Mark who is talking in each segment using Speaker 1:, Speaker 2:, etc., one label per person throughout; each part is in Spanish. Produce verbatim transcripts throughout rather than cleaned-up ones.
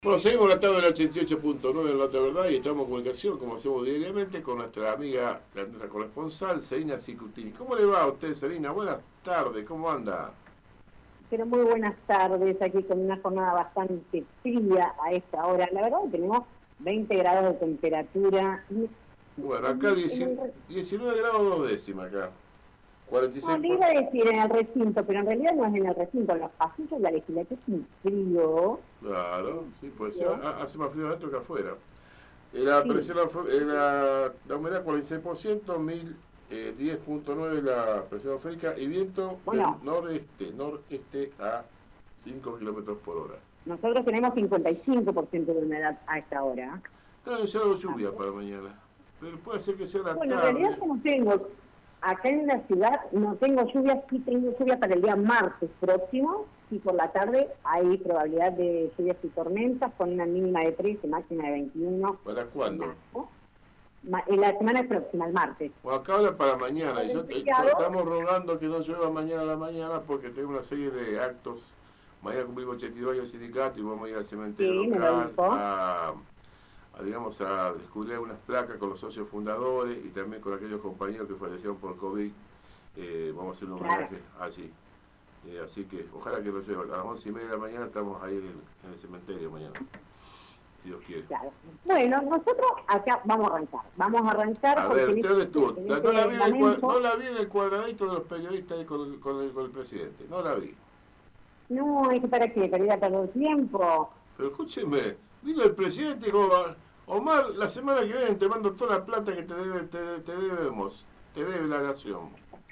Speaker 1: Bueno, seguimos la tarde del ochenta y ocho punto nueve en La Otra Verdad y estamos en comunicación, como hacemos diariamente, con nuestra amiga, la, nuestra corresponsal, Selina Cicutini. ¿Cómo le va a usted, Selina? Buenas tardes, ¿cómo anda?
Speaker 2: Pero muy buenas tardes, aquí con una jornada bastante fría a esta hora. La verdad que tenemos veinte grados de temperatura. Y
Speaker 1: Bueno,
Speaker 2: en,
Speaker 1: acá
Speaker 2: en el,
Speaker 1: diecinueve grados dos décimas acá.
Speaker 2: no,
Speaker 1: cuarenta y seis
Speaker 2: le
Speaker 1: por...
Speaker 2: iba a decir en el recinto, pero en realidad no es en el recinto, en los pasillos de la legislatura es un frío.
Speaker 1: Claro, sí, puede ser.
Speaker 2: frío.
Speaker 1: Ha- Hace más frío adentro que afuera. Eh, La
Speaker 2: Sí,
Speaker 1: presión, atmo- eh, la, la humedad cuarenta y seis por ciento, mil diez punto nueve la presión atmosférica y viento del
Speaker 2: bueno,
Speaker 1: noreste, noreste a cinco kilómetros por hora.
Speaker 2: nosotros tenemos cincuenta y cinco por ciento de humedad a esta hora.
Speaker 1: Está anunciado
Speaker 2: Ah,
Speaker 1: lluvia para mañana, pero puede ser que sea la
Speaker 2: bueno, en realidad
Speaker 1: tarde.
Speaker 2: yo no tengo, acá en la ciudad no tengo lluvia, sí tengo lluvia para el día martes próximo, y por la tarde hay probabilidad de lluvias y tormentas con una mínima de trece, máxima de veintiuno.
Speaker 1: ¿Para cuándo?
Speaker 2: Ma- En la semana próxima, el martes.
Speaker 1: Bueno, acá habla para mañana, y
Speaker 2: Con
Speaker 1: yo,
Speaker 2: el
Speaker 1: eh,
Speaker 2: feriado,
Speaker 1: estamos rogando que no llueva mañana a la mañana porque tengo una serie de actos. Mañana cumplimos ochenta y dos años de sindicato y vamos a ir al cementerio
Speaker 2: sí, me lo
Speaker 1: local
Speaker 2: dijo.
Speaker 1: a, a, digamos, a descubrir unas placas con los socios fundadores y también con aquellos compañeros que fallecieron por COVID. Eh, vamos a hacer un
Speaker 2: Claro.
Speaker 1: homenaje allí. Eh, así que ojalá que lo llueva. A las once y media de la mañana estamos ahí en el, en el cementerio mañana, si Dios quiere.
Speaker 2: Claro. Bueno, nosotros acá vamos a arrancar. Vamos a arrancar
Speaker 1: A
Speaker 2: porque
Speaker 1: ver,
Speaker 2: en
Speaker 1: ¿usted dónde
Speaker 2: este,
Speaker 1: estuvo?
Speaker 2: en
Speaker 1: No,
Speaker 2: este
Speaker 1: no la vi en el, cua-
Speaker 2: momento,
Speaker 1: no la vi en el cuadradito de los periodistas ahí con, el- con, el, con el presidente. No la vi.
Speaker 2: no, es que para qué, para ir a perder tiempo.
Speaker 1: Pero escúcheme, vino el presidente y dijo, Omar, la semana que viene te mando toda la plata que te, debe, te, te debemos, te debe la nación.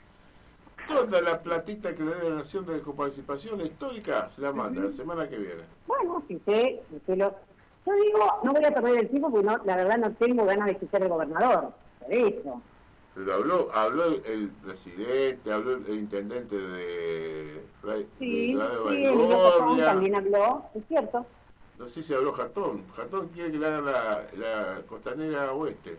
Speaker 1: Toda la platita que le debe la nación de coparticipación histórica se la manda la semana que viene.
Speaker 2: Bueno, si usted, usted lo... Yo digo, no voy a perder el tiempo porque no, la verdad no tengo ganas de escuchar al gobernador. Por eso.
Speaker 1: Pero habló, habló el, el presidente, habló el, el intendente de, de,
Speaker 2: Sí,
Speaker 1: de Radio
Speaker 2: sí, Emilio Cazón
Speaker 1: Baigorria.
Speaker 2: también habló, es cierto.
Speaker 1: No sé si habló Jatón. Jatón quiere que le haga la, la costanera oeste.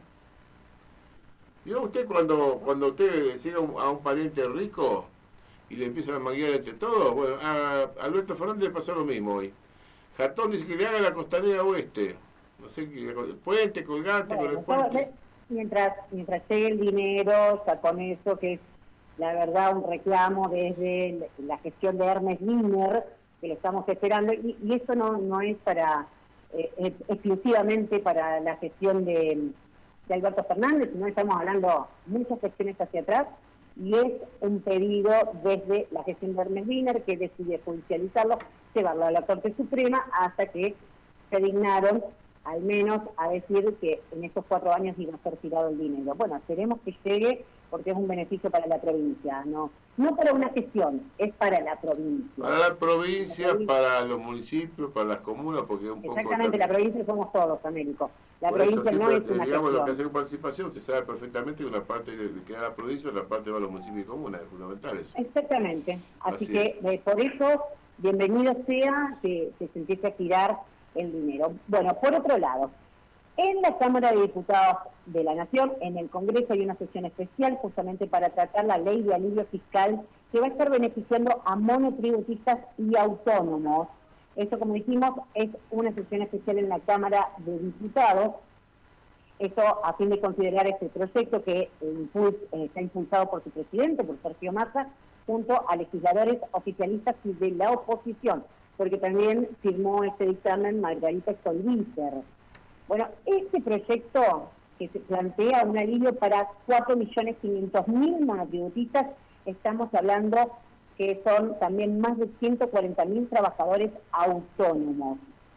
Speaker 1: ¿Vio usted cuando, cuando usted sigue a un, a un pariente rico y le empiezan a manguear entre todos? Bueno, a Alberto Fernández le pasó lo mismo hoy. Jatón dice que le haga la costanera oeste. No sé, qué, el puente, colgante con el
Speaker 2: Bueno, todo-
Speaker 1: puente.
Speaker 2: mientras, mientras llegue el dinero, ya con eso que es la verdad un reclamo desde la gestión de Hermes Wiener, que lo estamos esperando, y, y eso no, no es para eh, eh, exclusivamente para la gestión de, de Alberto Fernández, sino estamos hablando muchas gestiones hacia atrás, y es un pedido desde la gestión de Hermes Wiener que decide judicializarlo, llevarlo a la Corte Suprema hasta que se dignaron al menos a decir que en estos cuatro años iba a ser tirado el dinero. Bueno, esperemos que llegue porque es un beneficio para la provincia, no no para una gestión, es para la provincia.
Speaker 1: Para la provincia,
Speaker 2: La provincia.
Speaker 1: para los municipios, para las comunas, porque un poco...
Speaker 2: Exactamente, la provincia somos todos, Américo. La
Speaker 1: Por eso
Speaker 2: provincia no
Speaker 1: siempre,
Speaker 2: es una
Speaker 1: digamos, lo que
Speaker 2: gestión.
Speaker 1: hace con participación, usted sabe perfectamente que una parte le queda a la provincia y otra parte va a los municipios y comunas, es fundamental eso.
Speaker 2: Exactamente. Así,
Speaker 1: Así
Speaker 2: que eh, por eso, bienvenido sea que, que se empiece a tirar el dinero. Bueno, por otro lado, en la Cámara de Diputados de la Nación, en el Congreso, hay una sesión especial justamente para tratar la ley de alivio fiscal que va a estar beneficiando a monotributistas y autónomos. Eso, como dijimos, es una sesión especial en la Cámara de Diputados. Eso a fin de considerar este proyecto que eh, impuls, eh, está impulsado por su presidente, por Sergio Massa, junto a legisladores oficialistas y de la oposición, porque también firmó este dictamen Margarita Stolbizer. Bueno, este proyecto que se plantea un alivio para cuatro millones quinientos mil monotributistas, estamos hablando que son también más de ciento cuarenta mil trabajadores autónomos.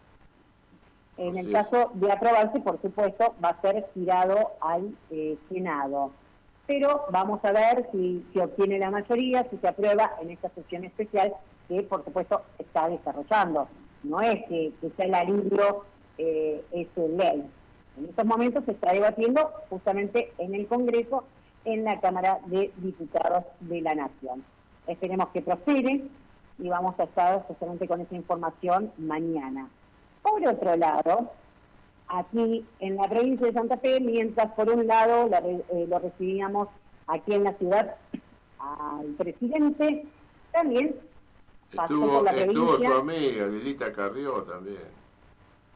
Speaker 2: En
Speaker 1: Así
Speaker 2: el
Speaker 1: es.
Speaker 2: caso de aprobarse, por supuesto, va a ser tirado al eh, Senado. Pero vamos a ver si, si obtiene la mayoría, si se aprueba en esta sesión especial que, por supuesto, está desarrollando. No es que, que sea el alivio, eh, es ley. En estos momentos se está debatiendo justamente en el Congreso, en la Cámara de Diputados de la Nación. Esperemos que prospere y vamos a estar justamente con esa información mañana. Por otro lado, aquí en la provincia de Santa Fe, mientras por un lado la, eh, lo recibíamos aquí en la ciudad al presidente, también pasó por
Speaker 1: Estuvo,
Speaker 2: la
Speaker 1: estuvo su
Speaker 2: provincia.
Speaker 1: amiga, Lilita Carrió también.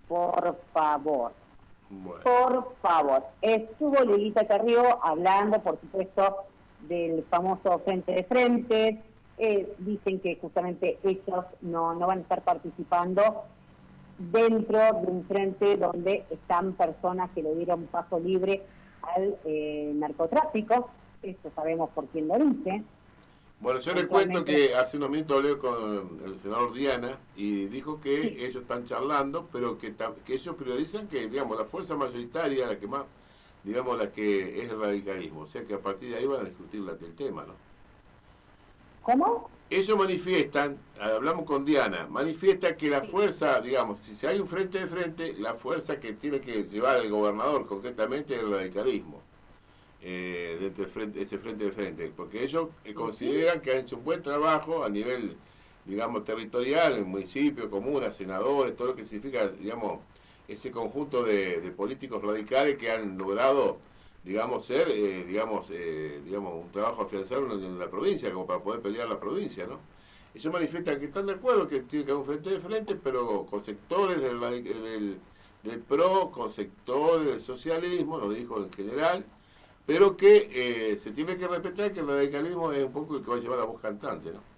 Speaker 2: por favor.
Speaker 1: Bueno.
Speaker 2: Por favor. Estuvo Lilita Carrió hablando, por supuesto, del famoso Frente de Frentes. Eh, dicen que justamente ellos no, no van a estar participando dentro de un frente donde están personas que le dieron paso libre al eh, narcotráfico. Esto sabemos por quién lo dice.
Speaker 1: Bueno, yo le cuento que hace unos minutos hablé con el senador Diana y dijo que sí, ellos están charlando, pero que, que ellos priorizan que, digamos, la fuerza mayoritaria, la que más, digamos, la que es el radicalismo. O sea que a partir de ahí van a discutir la, el tema, ¿no?
Speaker 2: ¿Cómo?
Speaker 1: Ellos manifiestan, hablamos con Diana, manifiesta que la fuerza, digamos, si hay un frente de frente, la fuerza que tiene que llevar el gobernador concretamente es el radicalismo, eh, dentro de frente, ese frente de frente, porque ellos eh, consideran que han hecho un buen trabajo a nivel, digamos, territorial, en municipio, comunas, senadores, todo lo que significa, digamos, ese conjunto de, de políticos radicales que han logrado, digamos, ser, eh, digamos, eh, digamos, un trabajo afianzado en, en la provincia, como para poder pelear la provincia, ¿no? Ellos manifiestan que están de acuerdo que tiene que haber un frente de frente, pero con sectores del, del, del PRO, con sectores del socialismo, lo dijo en general, pero que eh, se tiene que respetar que el radicalismo es un poco el que va a llevar la voz cantante, ¿no?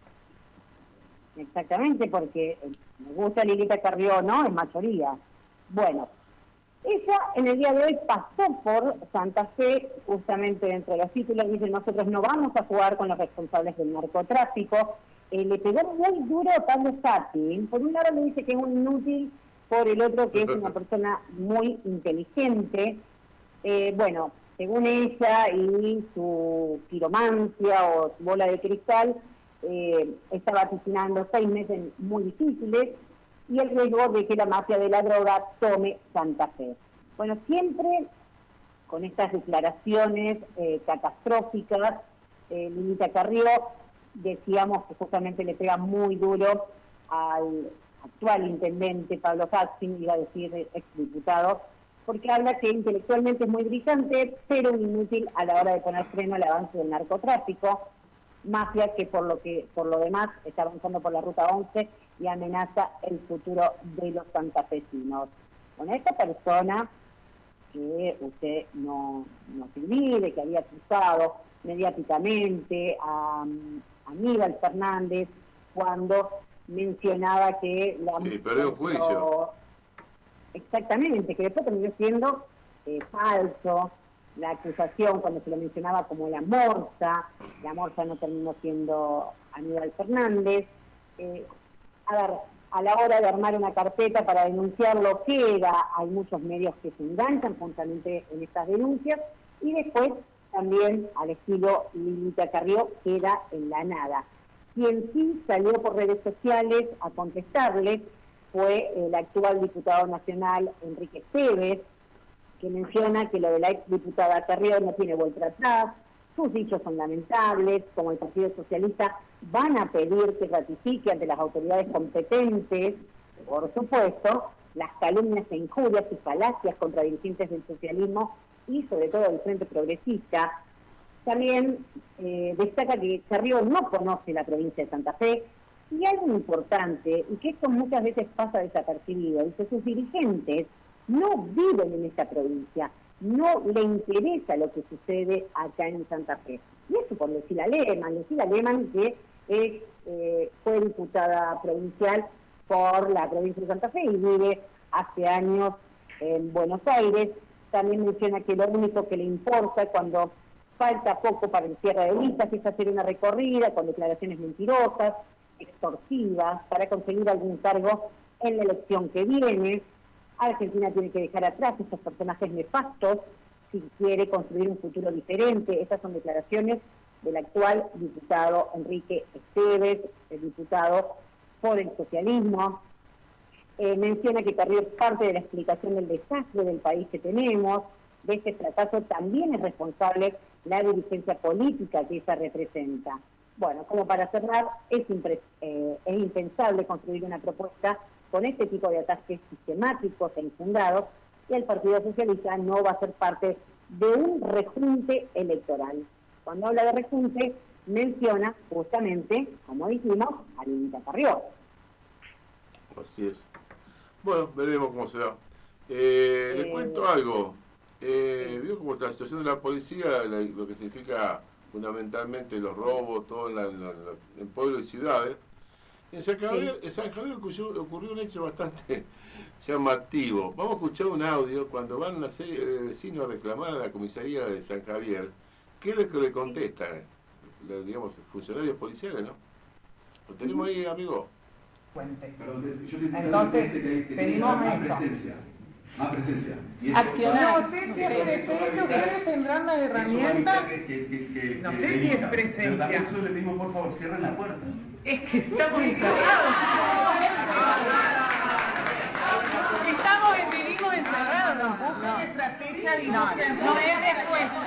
Speaker 2: Exactamente, porque me gusta Lilita Carrió, ¿no? Es mayoría. Bueno, ella en el día de hoy pasó por Santa Fe, justamente dentro de los títulos, dice: nosotros no vamos a jugar con los responsables del narcotráfico. Eh, le pegó muy duro a Pablo Sati. Por un lado le dice que es un inútil, por el otro que es una persona muy inteligente. Eh, bueno, según ella y su quiromancia o su bola de cristal, eh, está vaticinando seis meses muy difíciles y el riesgo de que la mafia de la droga tome Santa Fe. Bueno, siempre con estas declaraciones eh, catastróficas, eh, Lilita Carrió, decíamos que justamente le pega muy duro al actual intendente Pablo Hatsin, iba a decir exdiputado, porque habla que intelectualmente es muy brillante, pero inútil a la hora de poner freno al avance del narcotráfico, mafia que por lo que por lo demás está avanzando por la ruta once y amenaza el futuro de los santafesinos. Bueno, esta persona que usted no, no se olvide, que había acusado mediáticamente a, a Aníbal Fernández cuando mencionaba que la...
Speaker 1: Sí, perdió un juicio.
Speaker 2: Exactamente, que después terminó siendo eh, falso la acusación cuando se lo mencionaba como la morsa. La morsa no terminó siendo Aníbal Fernández. Eh, a ver, a la hora de armar una carpeta para denunciarlo queda, hay muchos medios que se enganchan justamente en estas denuncias, y después también, al estilo Lilita Carrió, queda en la nada. Quien sí salió por redes sociales a contestarle fue el actual diputado nacional Enrique Esteves, que menciona que lo de la exdiputada Carrió no tiene vuelta atrás, sus dichos son lamentables, como el Partido Socialista van a pedir que ratifique ante las autoridades competentes, por supuesto, las calumnias e injurias y falacias contra dirigentes del socialismo y sobre todo del Frente Progresista. También eh, destaca que Carrió no conoce la provincia de Santa Fe, y algo importante, y que esto muchas veces pasa desapercibido, es que sus dirigentes no viven en esta provincia, no le interesa lo que sucede acá en Santa Fe. Y eso por Lucila Lehmann, Lucila Lehmann que es, eh, fue diputada provincial por la provincia de Santa Fe y vive hace años en Buenos Aires. También menciona que lo único que le importa cuando falta poco para el cierre de listas es hacer una recorrida con declaraciones mentirosas, extorsivas, para conseguir algún cargo en la elección que viene. Argentina tiene que dejar atrás estos personajes nefastos si quiere construir un futuro diferente. Estas son declaraciones del actual diputado Enrique Esteves, el diputado por el socialismo. Eh, menciona que Carrió es parte de la explicación del desastre del país que tenemos. De este fracaso también es responsable la dirigencia política que ella representa. Bueno, como para cerrar, es, impre, eh, es impensable construir una propuesta con este tipo de ataques sistemáticos e infundados, y el Partido Socialista no va a ser parte de un rejunte electoral. Cuando habla de rejunte, menciona justamente, como dijimos, a Lilita Carrió.
Speaker 1: Así es. Bueno, veremos cómo se da. Eh,
Speaker 2: Eh,
Speaker 1: le cuento algo. Eh, ¿Vio cómo está la situación de la policía? La- lo que significa fundamentalmente los robos, todo en, la- en la- en pueblos y ciudades. En San Javier,
Speaker 2: sí.
Speaker 1: en San Javier ocurrió, ocurrió un hecho bastante llamativo. Vamos a escuchar un audio cuando van una serie de vecinos a reclamar a la comisaría de San Javier. ¿Qué es lo que le contestan? Le- digamos, funcionarios policiales, ¿no? ¿Lo tenemos ahí, amigo?
Speaker 3: Puente.
Speaker 4: Perdón, yo le-
Speaker 3: Entonces,
Speaker 4: que- que- que
Speaker 3: pedimos
Speaker 4: tenga más
Speaker 3: eso.
Speaker 4: presencia. Más presencia. Y eso-
Speaker 3: Accionar. No sé si es
Speaker 4: eso-
Speaker 3: presencia,
Speaker 4: eso-
Speaker 3: ustedes tendrán las
Speaker 4: eso va a
Speaker 3: herramientas.
Speaker 4: evitar que- que- que- que-
Speaker 3: No
Speaker 4: que
Speaker 3: sé si es
Speaker 4: delincan.
Speaker 3: presencia.
Speaker 4: Pero también nosotros le pedimos, por favor, cierren la puerta.
Speaker 3: Es que estamos encerrados. Estamos en vivimos encerrados. No, estrategia de no, no es respuesta.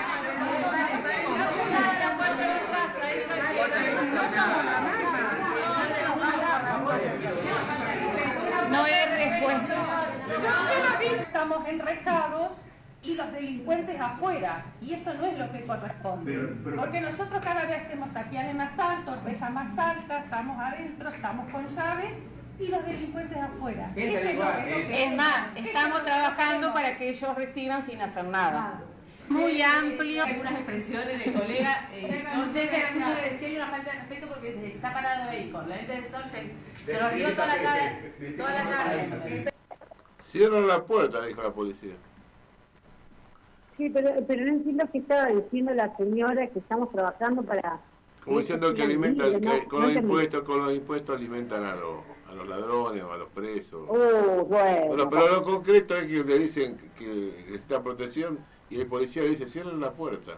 Speaker 3: No es respuesta.
Speaker 5: Estamos enrejados y los delincuentes afuera, y eso no es lo que corresponde.
Speaker 4: Pero- pero-
Speaker 5: Porque nosotros cada vez hacemos tapiales más altos, rejas más altas, estamos adentro, estamos con llave, y los delincuentes afuera. Eso es lo que- lo que-
Speaker 6: Es más,
Speaker 5: eso
Speaker 6: estamos
Speaker 5: es lo que
Speaker 6: trabajando
Speaker 5: queremos.
Speaker 6: para que ellos reciban sin hacer nada.
Speaker 5: Nada.
Speaker 6: Muy amplio.
Speaker 7: Algunas expresiones del colega eh, son de escucho de decir una falta de respeto porque está parado ahí con la lente del sol, se, se lo rió toda la tarde, toda la tarde.
Speaker 1: Cierran la puerta, le dijo la policía.
Speaker 2: Sí, pero, pero no entiendo qué estaba diciendo la señora, que estamos trabajando para...
Speaker 1: Como diciendo que alimenta,
Speaker 2: No,
Speaker 1: que
Speaker 2: no
Speaker 1: con los
Speaker 2: entendí.
Speaker 1: impuestos, con los impuestos alimentan a los, a los ladrones o a los presos.
Speaker 2: Oh, bueno.
Speaker 1: Bueno, pero lo concreto es que le dicen que que necesita protección y el policía dice cierren la puerta.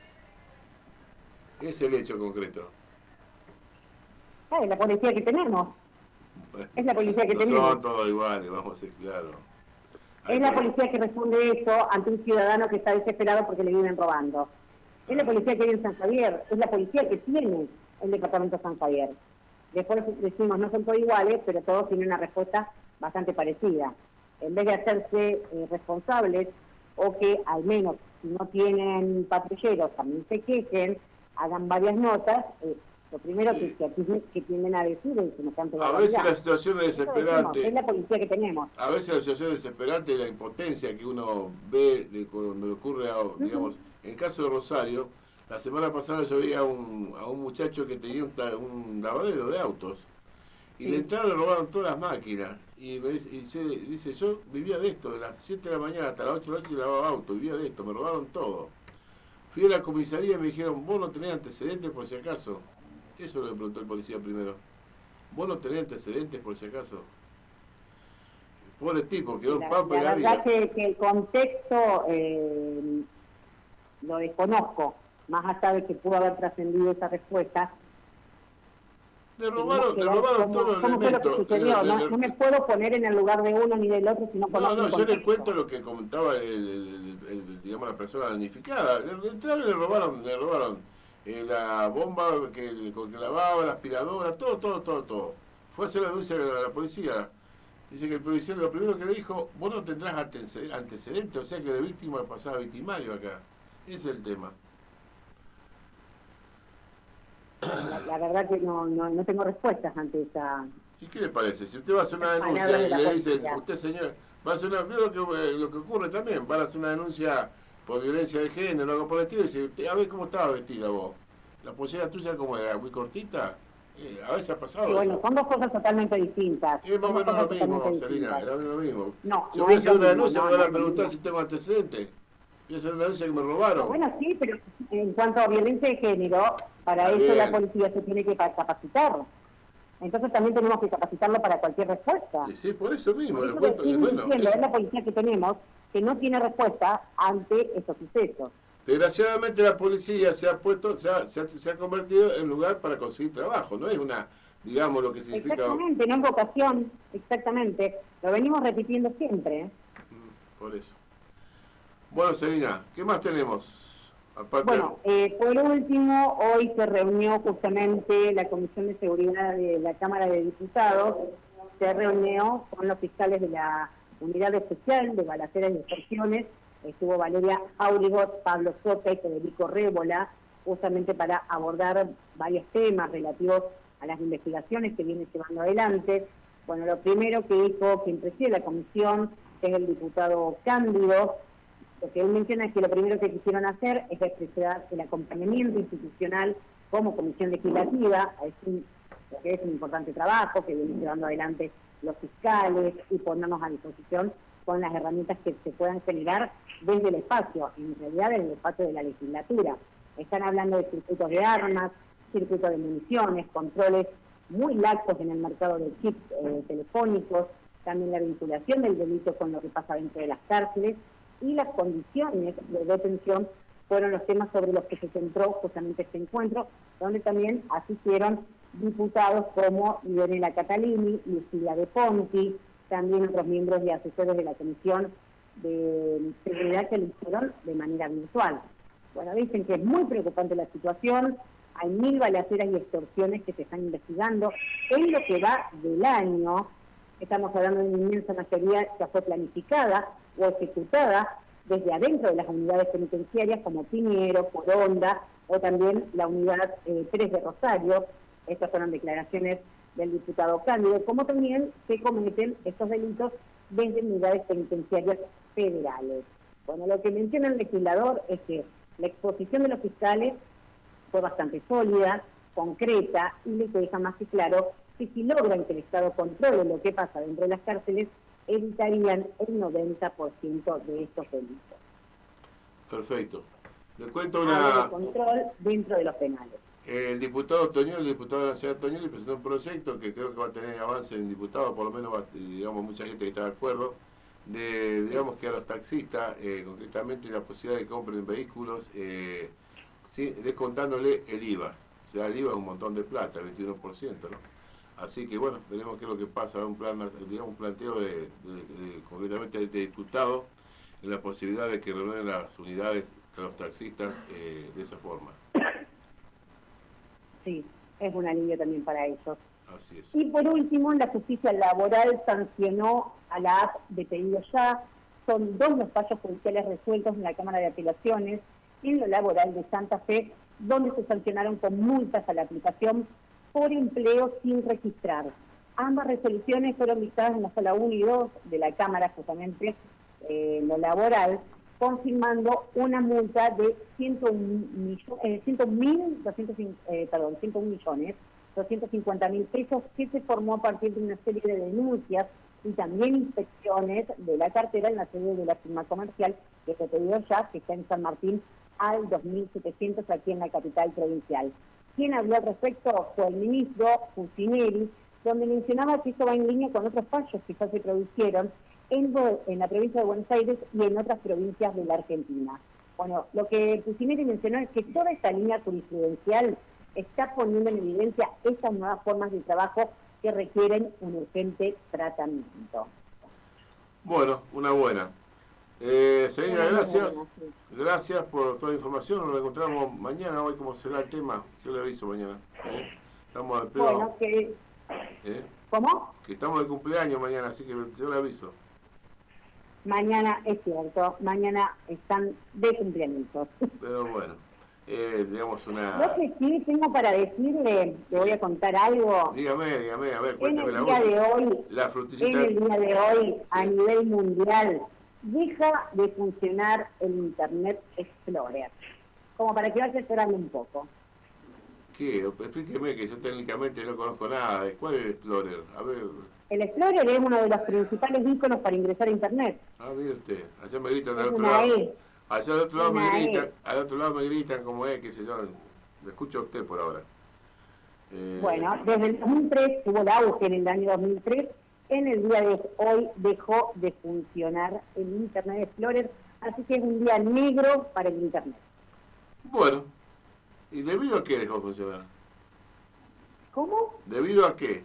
Speaker 1: Es el hecho concreto.
Speaker 2: Ah, es la policía que tenemos. Es la policía que
Speaker 1: no
Speaker 2: tenemos.
Speaker 1: son todos iguales, vamos a ser claros. Hay
Speaker 2: Es la
Speaker 1: que-
Speaker 2: policía que responde eso ante un ciudadano que está desesperado porque le vienen robando. Es la policía que hay en San Javier, es la policía que tiene el departamento de San Javier. Después decimos, no son todos iguales, pero todos tienen una respuesta bastante parecida. En vez de hacerse eh, responsables, o que al menos si no tienen patrulleros también se quejen, hagan varias notas, eh, lo primero
Speaker 1: Sí.
Speaker 2: que, que, que tienden a decir es que nos han
Speaker 1: A veces la situación es
Speaker 2: Eso decimos,
Speaker 1: desesperante.
Speaker 2: es la policía que tenemos.
Speaker 1: A veces la situación desesperante y la impotencia que uno ve de cuando le ocurre a, digamos, en el caso de Rosario, la semana pasada yo vi a un, a un muchacho que tenía un, ta- un lavadero de autos y
Speaker 2: Sí.
Speaker 1: le entraron y le robaron todas las máquinas y, me dice, y se- dice, yo vivía de esto, de las siete de la mañana hasta las ocho de la noche lavaba autos, vivía de esto, me robaron todo. Fui a la comisaría y me dijeron, vos no tenés antecedentes por si acaso. Eso es lo que preguntó el policía primero. ¿Vos no tenés antecedentes por si acaso? Pobre tipo, quedó en
Speaker 2: La,
Speaker 1: pampa y
Speaker 2: la
Speaker 1: la
Speaker 2: verdad
Speaker 1: vida.
Speaker 2: que, que el contexto eh, lo desconozco, más allá de que pudo haber trascendido esa respuesta.
Speaker 1: Le robaron, le
Speaker 2: Tenemos que ver
Speaker 1: robaron
Speaker 2: cómo-
Speaker 1: todos los
Speaker 2: cómo fue lo que
Speaker 1: elementos.
Speaker 2: sucedió.
Speaker 1: Le-
Speaker 2: No,
Speaker 1: le-
Speaker 2: no me puedo poner en el lugar de uno ni del otro si no
Speaker 1: No,
Speaker 2: conozco
Speaker 1: no,
Speaker 2: el
Speaker 1: yo le
Speaker 2: contexto.
Speaker 1: cuento lo que comentaba el, el- el- el- digamos, la persona damnificada. Le, le entraron y le robaron, le robaron eh, la bomba que, con que lavaba, la aspiradora, todo, todo, todo, todo. Fue a hacer la denuncia a la policía. Dice que el policía lo primero que le dijo, vos no tendrás antece- antecedentes, o sea que de víctima pasás a victimario acá. Ese es el tema.
Speaker 2: La, la verdad que no, no, no tengo respuestas ante esa...
Speaker 1: ¿Y qué le parece? Si usted va a hacer una
Speaker 2: Las
Speaker 1: denuncia
Speaker 2: palabras de
Speaker 1: y
Speaker 2: la
Speaker 1: le dicen,
Speaker 2: policía.
Speaker 1: usted señor, va a hacer una, veo lo que, eh, lo que ocurre también, van a hacer una denuncia por violencia de género, algo por el estilo, y dice, usted, a ver cómo estaba vestida vos. La pollera tuya como era, muy cortita, eh, a veces ha pasado
Speaker 2: Y bueno,
Speaker 1: eso.
Speaker 2: son dos cosas totalmente distintas.
Speaker 1: Es más o
Speaker 2: Son dos
Speaker 1: menos lo
Speaker 2: cosas
Speaker 1: mismo,
Speaker 2: totalmente
Speaker 1: Selina,
Speaker 2: distintas.
Speaker 1: es lo mismo.
Speaker 2: No,
Speaker 1: Yo
Speaker 2: no
Speaker 1: voy a
Speaker 2: es
Speaker 1: hacer
Speaker 2: lo
Speaker 1: una
Speaker 2: mismo,
Speaker 1: denuncia,
Speaker 2: no,
Speaker 1: me van
Speaker 2: no
Speaker 1: a
Speaker 2: es lo
Speaker 1: preguntar
Speaker 2: mismo.
Speaker 1: si tengo antecedentes. Voy a hacer una denuncia que me robaron.
Speaker 2: Bueno, sí, pero en cuanto a violencia de género, para
Speaker 1: Está
Speaker 2: eso la
Speaker 1: bien.
Speaker 2: policía se tiene que pa- capacitar. Entonces también tenemos que capacitarlo para cualquier respuesta.
Speaker 1: Y sí, por eso mismo,
Speaker 2: Por
Speaker 1: le
Speaker 2: eso
Speaker 1: cuento. Y
Speaker 2: estoy
Speaker 1: bueno,
Speaker 2: diciendo,
Speaker 1: es-
Speaker 2: es la policía que tenemos que no tiene respuesta ante estos sucesos.
Speaker 1: desgraciadamente la policía se ha puesto, se ha, se ha- se ha convertido en lugar para conseguir trabajo, no es una, digamos, lo que significa...
Speaker 2: Exactamente, no en vocación, exactamente. Lo venimos repitiendo siempre. ¿eh?
Speaker 1: Mm, Por eso. Bueno, Selina, ¿qué más tenemos? Aparte,
Speaker 2: Bueno, eh, por último, hoy se reunió justamente la Comisión de Seguridad de la Cámara de Diputados, se reunió con los fiscales de la Unidad Especial de Balaceras y Extorsiones, estuvo Valeria Aurigot, Pablo Sota y Federico Rébola, justamente para abordar varios temas relativos a las investigaciones que viene llevando adelante. Bueno, lo primero que dijo quien preside la comisión, que es el diputado Cándido, lo que él menciona es que lo primero que quisieron hacer es expresar el acompañamiento institucional como comisión legislativa, es un, que es un importante trabajo que vienen llevando adelante los fiscales y ponernos a disposición con las herramientas que se puedan generar desde el espacio, en realidad desde el espacio de la legislatura. Están hablando de circuitos de armas, circuitos de municiones, controles muy laxos en el mercado de chips eh, telefónicos, también la vinculación del delito con lo que pasa dentro de las cárceles y las condiciones de detención fueron los temas sobre los que se centró justamente este encuentro, donde también asistieron diputados como Leonela Catalini, Lucía De Ponti, también otros miembros y asesores de la Comisión de Seguridad que lo hicieron de manera virtual. Bueno, dicen que es muy preocupante la situación, hay mil balaceras y extorsiones que se están investigando. En lo que va del año, estamos hablando de una inmensa mayoría que fue planificada o ejecutada desde adentro de las unidades penitenciarias como Piñero, Coronda o también la unidad eh, tres de Rosario. Estas fueron declaraciones del diputado Cándido, como también se cometen estos delitos desde unidades penitenciarias federales. Bueno, lo que menciona el legislador es que la exposición de los fiscales fue bastante sólida, concreta, y le deja más que claro que si logran que el Estado controle lo que pasa dentro de las cárceles, evitarían el noventa por ciento de estos delitos.
Speaker 1: Perfecto. Le cuento una...
Speaker 2: de control dentro de los penales.
Speaker 1: El diputado Toñoli, el diputado nacional Toñoli presentó un proyecto que creo que va a tener avance en diputado, por lo menos va, digamos, mucha gente que está de acuerdo, de, digamos, que a los taxistas, eh, concretamente la posibilidad de que compren vehículos, eh, sí, descontándole el I V A. O sea, el I V A es un montón de plata, el veintiuno por ciento, ¿no? Así que, bueno, veremos qué es lo que pasa, un plan, digamos, un planteo de, de, de concretamente de, de diputado en la posibilidad de que renueven las unidades de los taxistas eh, de esa forma.
Speaker 2: Sí, es un alivio también para ellos.
Speaker 1: Así es.
Speaker 2: Y por último, la justicia laboral sancionó a la app de Pedido Ya. Son dos los fallos judiciales resueltos en la Cámara de Apelaciones en lo laboral de Santa Fe, donde se sancionaron con multas a la aplicación por empleo sin registrar. Ambas resoluciones fueron dictadas en la sala uno y dos de la Cámara, justamente eh, en lo laboral, confirmando una multa de ciento un mil, millones, doscientos cincuenta mil pesos, que se formó a partir de una serie de denuncias y también inspecciones de la cartera en la sede de la firma comercial que se Pedido Ya, que está en San Martín, al dos mil setecientos, aquí en la capital provincial. Quien habló al respecto fue el ministro Cucinelli, donde mencionaba que esto va en línea con otros fallos que ya se produjeron en, en la provincia de Buenos Aires y en otras provincias de la Argentina. Bueno, lo que Cucinelli mencionó es que toda esta línea jurisprudencial está poniendo en evidencia estas nuevas formas de trabajo que requieren un urgente tratamiento.
Speaker 1: Bueno, una buena. Eh, señora, gracias. Gracias por toda la información. Nos encontramos mañana, hoy como será el tema. Yo le aviso mañana. ¿eh? Estamos de pleno.
Speaker 2: Bueno, que...
Speaker 1: ¿Eh?
Speaker 2: ¿Cómo?
Speaker 1: Que estamos de cumpleaños mañana, así que yo le aviso.
Speaker 2: Mañana, es cierto, mañana están de cumpleaños.
Speaker 1: Pero bueno, eh, digamos una...
Speaker 2: Lo que sí tengo para decirle,
Speaker 1: Sí.
Speaker 2: le voy a contar algo.
Speaker 1: Dígame, dígame, a ver,
Speaker 2: En
Speaker 1: cuéntame
Speaker 2: el
Speaker 1: la
Speaker 2: día de hoy,
Speaker 1: La
Speaker 2: en
Speaker 1: frutillita...
Speaker 2: el día de hoy,
Speaker 1: Sí.
Speaker 2: a nivel mundial, deja de funcionar el Internet Explorer. Como para que vaya esperando un poco.
Speaker 1: ¿Qué? Explíqueme, que yo técnicamente no conozco nada. ¿Cuál es el Explorer? A ver...
Speaker 2: El Explorer es uno de los principales íconos para ingresar a Internet.
Speaker 1: Ah, mire usted, allá me gritan al
Speaker 2: Es
Speaker 1: otro
Speaker 2: una
Speaker 1: lado.
Speaker 2: E.
Speaker 1: Allá al otro lado me
Speaker 2: Una E.
Speaker 1: gritan, al otro lado me gritan como es, qué sé yo. Me escucho a usted por ahora. Eh,
Speaker 2: Bueno, desde el dos mil tres, tuvo el auge en el año dos mil tres, en el día de hoy dejó de funcionar el Internet Explorer, así que es un día negro para el Internet.
Speaker 1: Bueno, ¿y debido a qué dejó de funcionar?
Speaker 2: ¿Cómo?
Speaker 1: ¿Debido a qué?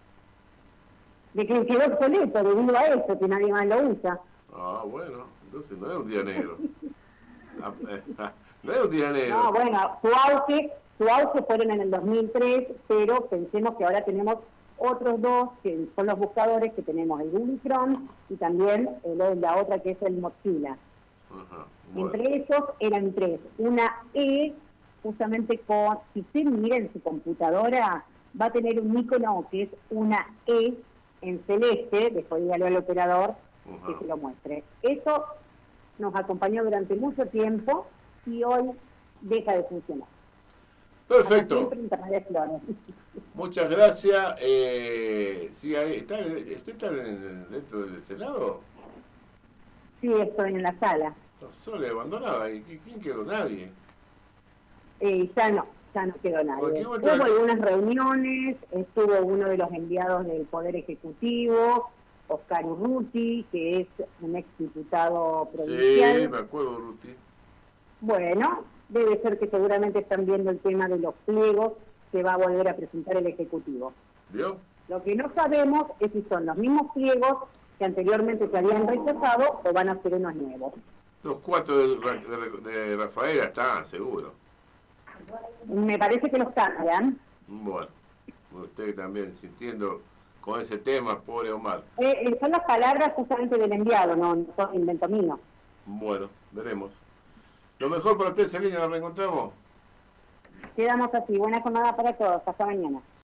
Speaker 2: De que quedó obsoleto debido a eso, que nadie más lo usa.
Speaker 1: Ah, bueno, entonces no es un día negro. Ah, eh, ah, no es un día negro.
Speaker 2: No, bueno, su auge, su auge fueron en el dos mil tres, pero pensemos que ahora tenemos otros dos, que son los buscadores, que tenemos el Google Chrome y también el, la otra que es el Mozilla.
Speaker 1: Ajá, bueno.
Speaker 2: Entre esos eran tres. Una E, justamente con, si usted mira en su computadora, va a tener un icono que es una E en celeste, después dígale al operador
Speaker 1: Ajá.
Speaker 2: que se lo muestre. Eso nos acompañó durante mucho tiempo y hoy deja de funcionar.
Speaker 1: Perfecto.
Speaker 2: Siempre Internet de Flores.
Speaker 1: Muchas gracias. Eh, sí, ahí está, ¿usted está en- dentro del Senado?
Speaker 2: Sí, estoy en la sala.
Speaker 1: Está sola y abandonada. ¿Y qui- quién quedó? Nadie.
Speaker 2: Eh, ya no, ya no quedó
Speaker 1: ¿Por
Speaker 2: nadie.
Speaker 1: qué
Speaker 2: Hubo
Speaker 1: otra-
Speaker 2: algunas reuniones, estuvo uno de los enviados del Poder Ejecutivo, Oscar Urruti, que es un exdiputado provincial.
Speaker 1: Sí, me acuerdo, Ruti.
Speaker 2: Bueno, debe ser que seguramente están viendo el tema de los pliegos que va a volver a presentar el Ejecutivo.
Speaker 1: ¿Vio?
Speaker 2: Lo que no sabemos es si son los mismos pliegos que anteriormente se habían rechazado o van a ser unos nuevos.
Speaker 1: Los cuatro de, Ra- de, de Rafaela están, seguro.
Speaker 2: Me parece que los cambian.
Speaker 1: Bueno, usted también sintiendo con ese tema, pobre Omar.
Speaker 2: Eh, eh, son las palabras justamente del enviado, no, no son invento mío.
Speaker 1: Bueno, veremos. Lo mejor para usted, Celina, nos reencontramos.
Speaker 2: Quedamos así. Buena jornada para todos. Hasta mañana.